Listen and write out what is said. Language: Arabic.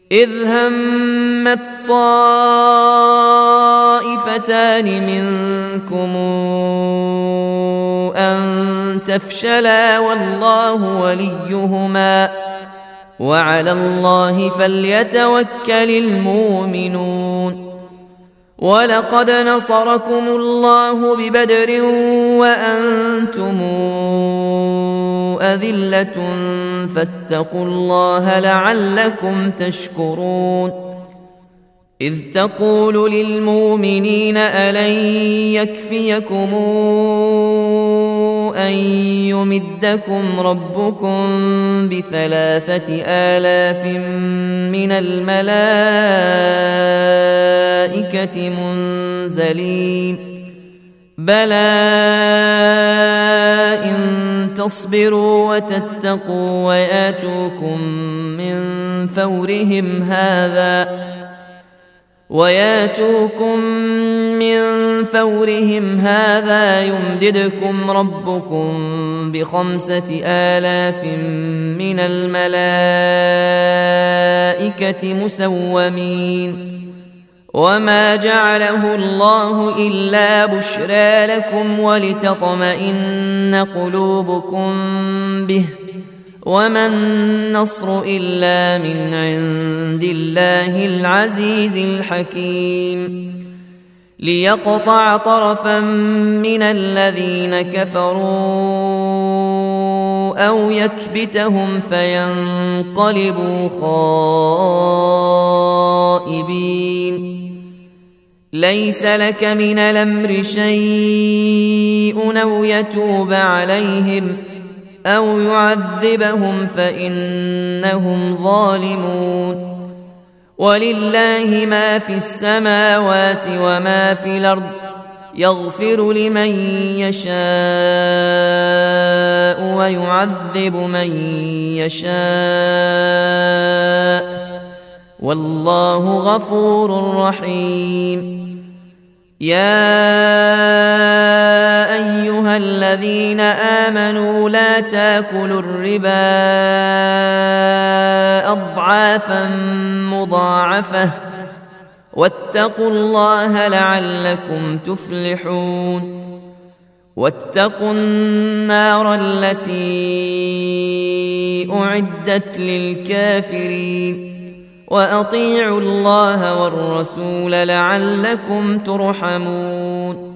إذ همت طائفتان منكم أن تفشلا والله وليهما وعلى الله فليتوكل المؤمنون. ولقد نصركم الله ببدر وأنتم أذلة فاتقوا الله لعلكم تشكرون. إذ تقول للمؤمنين ألن يكفيكم أن يمدكم ربكم ب3,000 من الملائكة منزلين بلى إن تصبروا وتتقوا وياتوكم من فورهم هذا يمددكم ربكم ب5,000 من الملائكة مسومين. وما جعله الله إلا بشرى لكم ولتطمئن قلوبكم به وما النصر إلا من عند الله العزيز الحكيم. ليقطع طرفا من الذين كفروا أو يكبتهم فينقلبوا خائبين. ليس لك من الأمر شيء أو يتوب عليهم أو يعذبهم فإنهم ظالمون. ولله ما في السماوات وما في الأرض يغفر لمن يشاء ويعذب من يشاء والله غفور رحيم. يا أيها الذين آمنوا لا تاكلوا الربا أضعافا مضاعفة واتقوا الله لعلكم تفلحون. واتقوا النار التي أعدت للكافرين وأطيعوا الله والرسول لعلكم ترحمون.